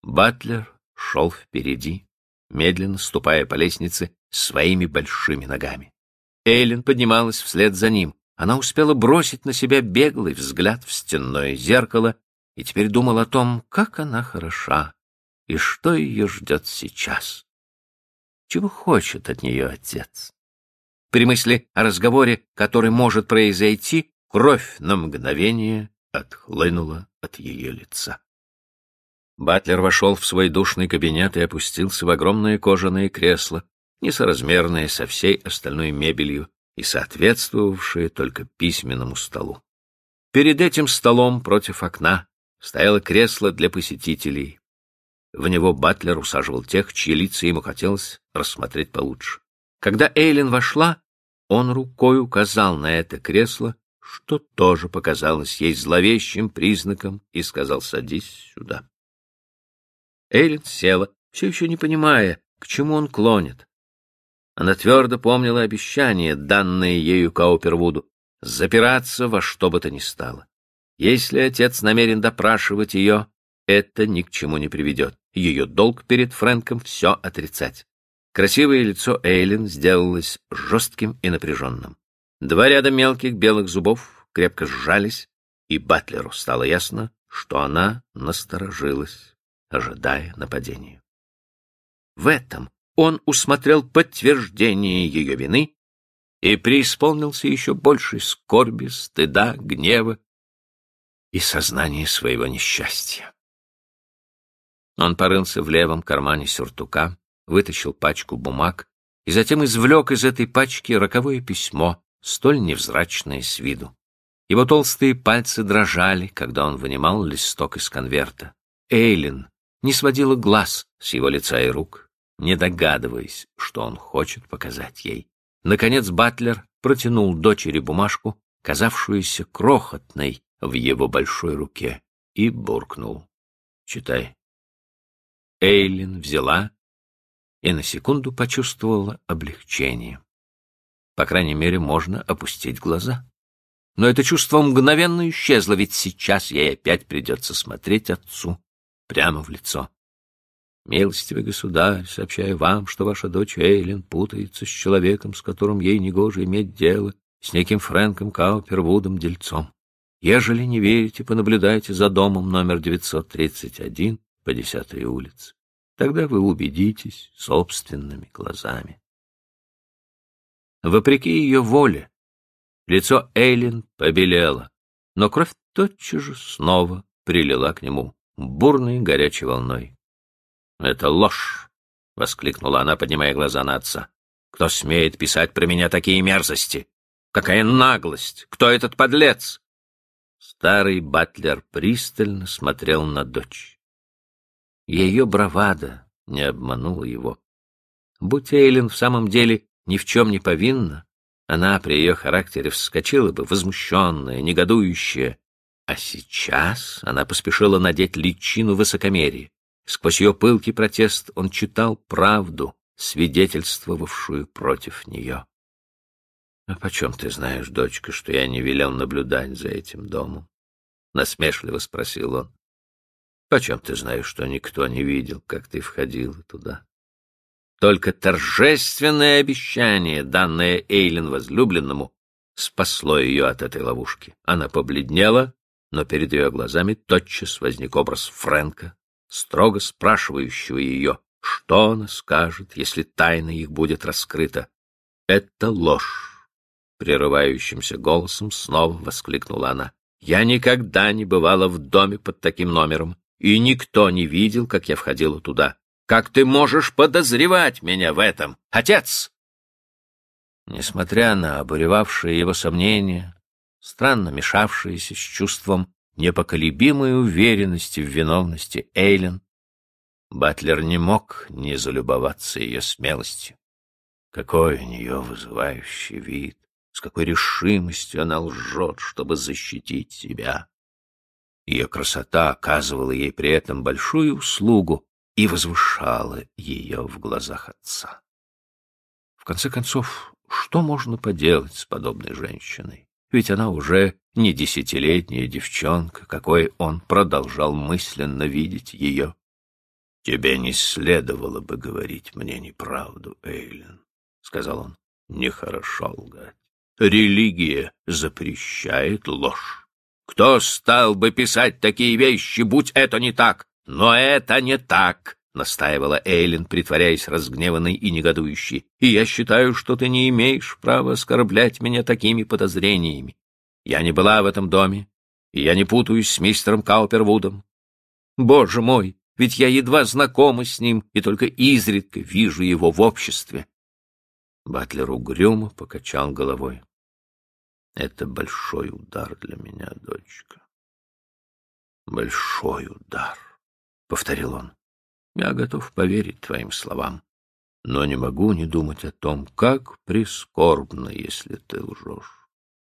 Батлер шел впереди, медленно ступая по лестнице своими большими ногами. Эйлин поднималась вслед за ним. Она успела бросить на себя беглый взгляд в стенное зеркало и теперь думала о том, как она хороша и что ее ждет сейчас. Чего хочет от нее отец? При мысли о разговоре, который может произойти, кровь на мгновение отхлынула от ее лица. Батлер вошел в свой душный кабинет и опустился в огромное кожаное кресло, несоразмерное со всей остальной мебелью и соответствовавшее только письменному столу. Перед этим столом против окна стояло кресло для посетителей. В него Батлер усаживал тех, чьи лица ему хотелось рассмотреть получше. Когда Эйлин вошла, он рукой указал на это кресло, что тоже показалось ей зловещим признаком, и сказал: «Садись сюда». Эйлин села, все еще не понимая, к чему он клонит. Она твердо помнила обещание, данное ею Каупервуду, запираться во что бы то ни стало. Если отец намерен допрашивать ее, это ни к чему не приведет. Ее долг перед Фрэнком все отрицать. Красивое лицо Эйлин сделалось жестким и напряженным. Два ряда мелких белых зубов крепко сжались, и Батлеру стало ясно, что она насторожилась, ожидая нападения. В этом он усмотрел подтверждение ее вины и преисполнился еще большей скорби, стыда, гнева и сознания своего несчастья. Он порылся в левом кармане сюртука, вытащил пачку бумаг и затем извлек из этой пачки роковое письмо, столь невзрачное с виду. Его толстые пальцы дрожали, когда он вынимал листок из конверта. Эйлин не сводила глаз с его лица и рук, не догадываясь, что он хочет показать ей. Наконец Батлер протянул дочери бумажку, казавшуюся крохотной в его большой руке, и буркнул: «Читай». Эйлин взяла и на секунду почувствовала облегчение. По крайней мере, можно опустить глаза. Но это чувство мгновенно исчезло, ведь сейчас ей опять придется смотреть отцу прямо в лицо. «Милостивый государь, сообщаю вам, что ваша дочь Эйлин путается с человеком, с которым ей негоже иметь дело, с неким Фрэнком Каупервудом, дельцом. Ежели не верите, понаблюдайте за домом номер 931 по 10-й улице. Тогда вы убедитесь собственными глазами». Вопреки ее воле, лицо Эйлин побелело, но кровь тотчас же снова прилила к нему бурной горячей волной. «Это ложь!» — воскликнула она, поднимая глаза на отца. «Кто смеет писать про меня такие мерзости? Какая наглость! Кто этот подлец?» Старый Батлер пристально смотрел на дочь. Ее бравада не обманула его. Будь Эйлин в самом деле ни в чем не повинна, она при ее характере вскочила бы, возмущенная, негодующая. А сейчас она поспешила надеть личину высокомерия. Сквозь ее пылкий протест он читал правду, свидетельствовавшую против нее. — А почем ты знаешь, дочка, что я не велел наблюдать за этим домом? — насмешливо спросил он. — Почем ты знаешь, что никто не видел, как ты входила туда? Только торжественное обещание, данное Эйлин возлюбленному, спасло ее от этой ловушки. Она побледнела, но перед ее глазами тотчас возник образ Фрэнка, строго спрашивающего ее, что она скажет, если тайна их будет раскрыта. «Это ложь!» — прерывающимся голосом снова воскликнула она. «Я никогда не бывала в доме под таким номером, и никто не видел, как я входила туда. Как ты можешь подозревать меня в этом, отец?» Несмотря на обуревавшие его сомнения, странно мешавшиеся с чувством непоколебимой уверенности в виновности Эйлин, Батлер не мог не залюбоваться ее смелостью. Какой у нее вызывающий вид, с какой решимостью она лжет, чтобы защитить себя. Ее красота оказывала ей при этом большую услугу и возвышала ее в глазах отца. В конце концов, что можно поделать с подобной женщиной? Ведь она уже не 10-летняя девчонка, какой он продолжал мысленно видеть ее. — Тебе не следовало бы говорить мне неправду, Эйлин, — сказал он. — Нехорошо лгать. Религия запрещает ложь. Кто стал бы писать такие вещи, будь это не так? Но это не так, — настаивала Эйлин, притворяясь разгневанной и негодующей. И я считаю, что ты не имеешь права оскорблять меня такими подозрениями. Я не была в этом доме, и я не путаюсь с мистером Каупервудом. Боже мой, ведь я едва знакома с ним и только изредка вижу его в обществе. Батлер угрюмо покачал головой. — Это большой удар для меня, дочка. — Большой удар, — повторил он. — Я готов поверить твоим словам, но не могу не думать о том, как прискорбно, если ты лжешь.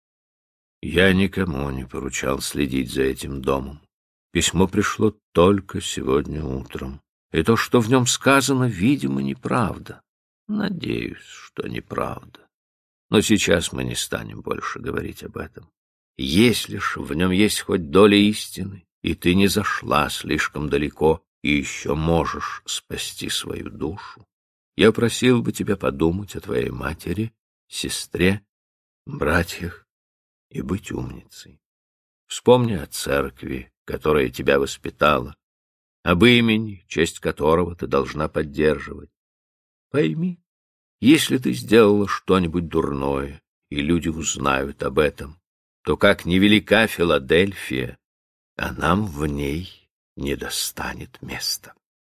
Я никому не поручал следить за этим домом. Письмо пришло только сегодня утром, и то, что в нем сказано, видимо, неправда. Надеюсь, что неправда. Но сейчас мы не станем больше говорить об этом. Если ж в нем есть хоть доля истины, и ты не зашла слишком далеко и еще можешь спасти свою душу, я просил бы тебя подумать о твоей матери, сестре, братьях и быть умницей. Вспомни о церкви, которая тебя воспитала, об имени, честь которого ты должна поддерживать. Пойми, если ты сделала что-нибудь дурное, и люди узнают об этом, то как невелика Филадельфия, а нам в ней не достанет места.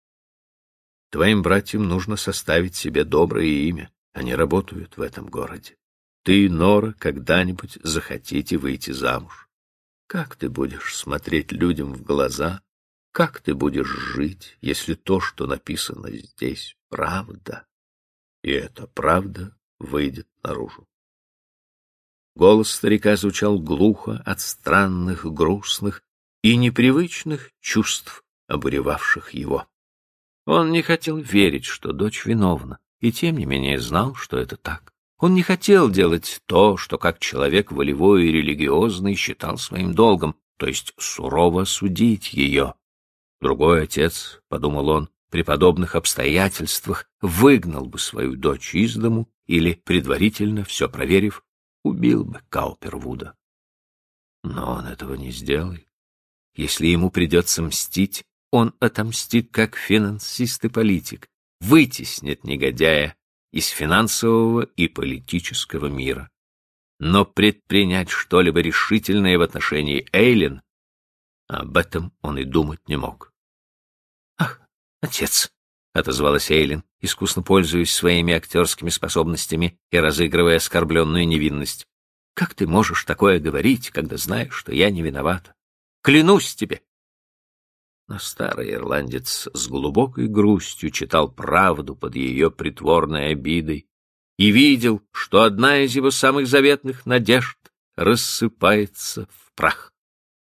Твоим братьям нужно составить себе доброе имя, они работают в этом городе. Ты и Нора когда-нибудь захотите выйти замуж. Как ты будешь смотреть людям в глаза? Как ты будешь жить, если то, что написано здесь, правда? И эта правда выйдет наружу. Голос старика звучал глухо от странных, грустных и непривычных чувств, обуревавших его. Он не хотел верить, что дочь виновна, и тем не менее знал, что это так. Он не хотел делать то, что как человек волевой и религиозный считал своим долгом, то есть сурово судить ее. Другой отец, — подумал он, — при подобных обстоятельствах выгнал бы свою дочь из дому или, предварительно все проверив, убил бы Каупервуда. Но он этого не сделает. Если ему придется мстить, он отомстит как финансист и политик, вытеснит негодяя из финансового и политического мира. Но предпринять что-либо решительное в отношении Эйлин, об этом он и думать не мог. — Ах, отец! — отозвалась Эйлин, искусно пользуясь своими актерскими способностями и разыгрывая оскорбленную невинность. — Как ты можешь такое говорить, когда знаешь, что я не виновата? Клянусь тебе! Но старый ирландец с глубокой грустью читал правду под ее притворной обидой и видел, что одна из его самых заветных надежд рассыпается в прах.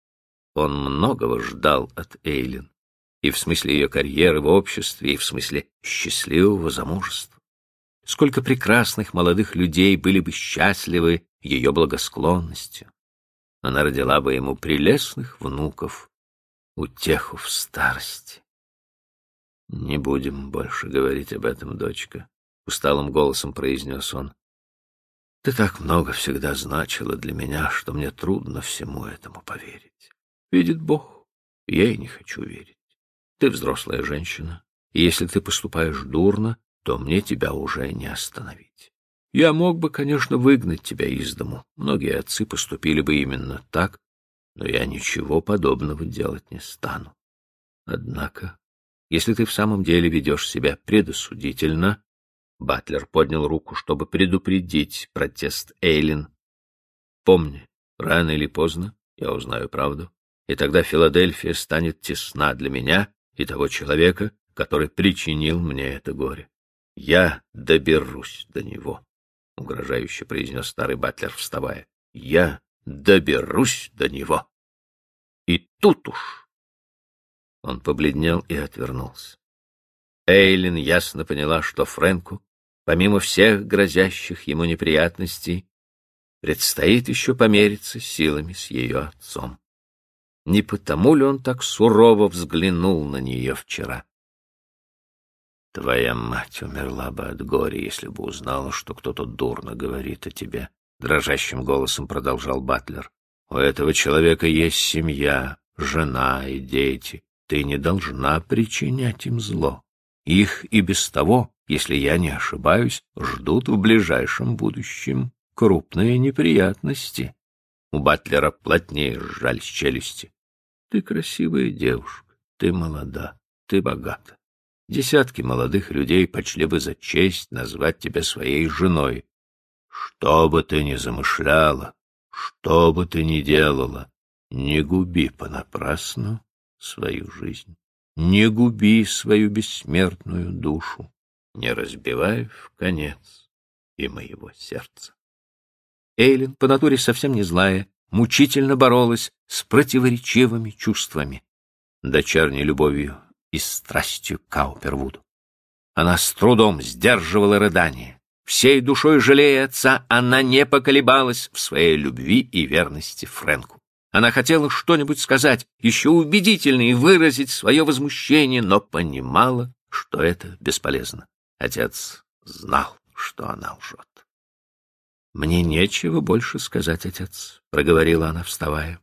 Он многого ждал от Эйлин, и в смысле ее карьеры в обществе, и в смысле счастливого замужества. Сколько прекрасных молодых людей были бы счастливы ее благосклонностью. Она родила бы ему прелестных внуков, утеху в старости. — Не будем больше говорить об этом, дочка, — усталым голосом произнес он. — Ты так много всегда значила для меня, что мне трудно всему этому поверить. Видит Бог, я и не хочу верить. Ты взрослая женщина, и если ты поступаешь дурно, то мне тебя уже не остановить. Я мог бы, конечно, выгнать тебя из дому. Многие отцы поступили бы именно так, но я ничего подобного делать не стану. Однако, если ты в самом деле ведешь себя предосудительно, Батлер поднял руку, чтобы предупредить протест Эйлин. Помни, рано или поздно я узнаю правду, и тогда Филадельфия станет тесна для меня и того человека, который причинил мне это горе. Я доберусь до него, — угрожающе произнес старый Батлер, вставая. Я доберусь до него. И тут уж... Он побледнел и отвернулся. Эйлин ясно поняла, что Фрэнку, помимо всех грозящих ему неприятностей, предстоит еще помериться силами с ее отцом. Не потому ли он так сурово взглянул на нее вчера? Твоя мать умерла бы от горя, если бы узнала, что кто-то дурно говорит о тебе, — дрожащим голосом продолжал Батлер. У этого человека есть семья, жена и дети. Ты не должна причинять им зло. Их и без того, если я не ошибаюсь, ждут в ближайшем будущем крупные неприятности. У Батлера плотнее сжались челюсти. Ты красивая девушка, ты молода, ты богата. Десятки молодых людей почли бы за честь назвать тебя своей женой. Что бы ты ни замышляла, что бы ты ни делала, не губи понапрасну свою жизнь, не губи свою бессмертную душу, не разбивай в конец и моего сердца. Эйлин, по натуре совсем не злая, мучительно боролась с противоречивыми чувствами, дочерней любовью и страстью к Каупервуду. Она с трудом сдерживала рыдание. Всей душой жалея отца, она не поколебалась в своей любви и верности Фрэнку. Она хотела что-нибудь сказать, еще убедительнее выразить свое возмущение, но понимала, что это бесполезно. Отец знал, что она лжет. «Мне нечего больше сказать, отец», — проговорила она, вставая.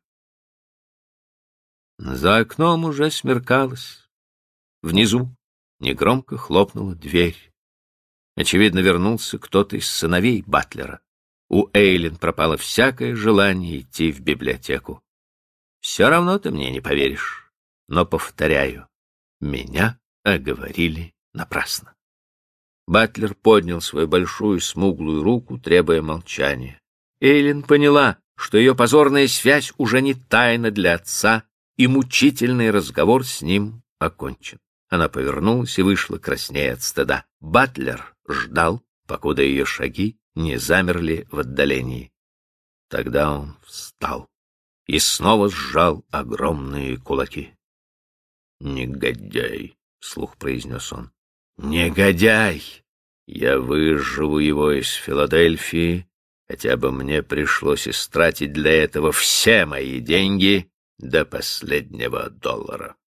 За окном уже смеркалось. Внизу негромко хлопнула дверь. Очевидно, вернулся кто-то из сыновей Батлера. У Эйлин пропало всякое желание идти в библиотеку. Все равно ты мне не поверишь, но, повторяю, меня оговорили напрасно. Батлер поднял свою большую смуглую руку, требуя молчания. Эйлин поняла, что ее позорная связь уже не тайна для отца, и мучительный разговор с ним окончен. Она повернулась и вышла, краснея от стыда. Батлер ждал, покуда ее шаги не замерли в отдалении. Тогда он встал и снова сжал огромные кулаки. «Негодяй!» — вслух произнес он. «Негодяй! Я выживу его из Филадельфии, хотя бы мне пришлось истратить для этого все мои деньги до последнего доллара».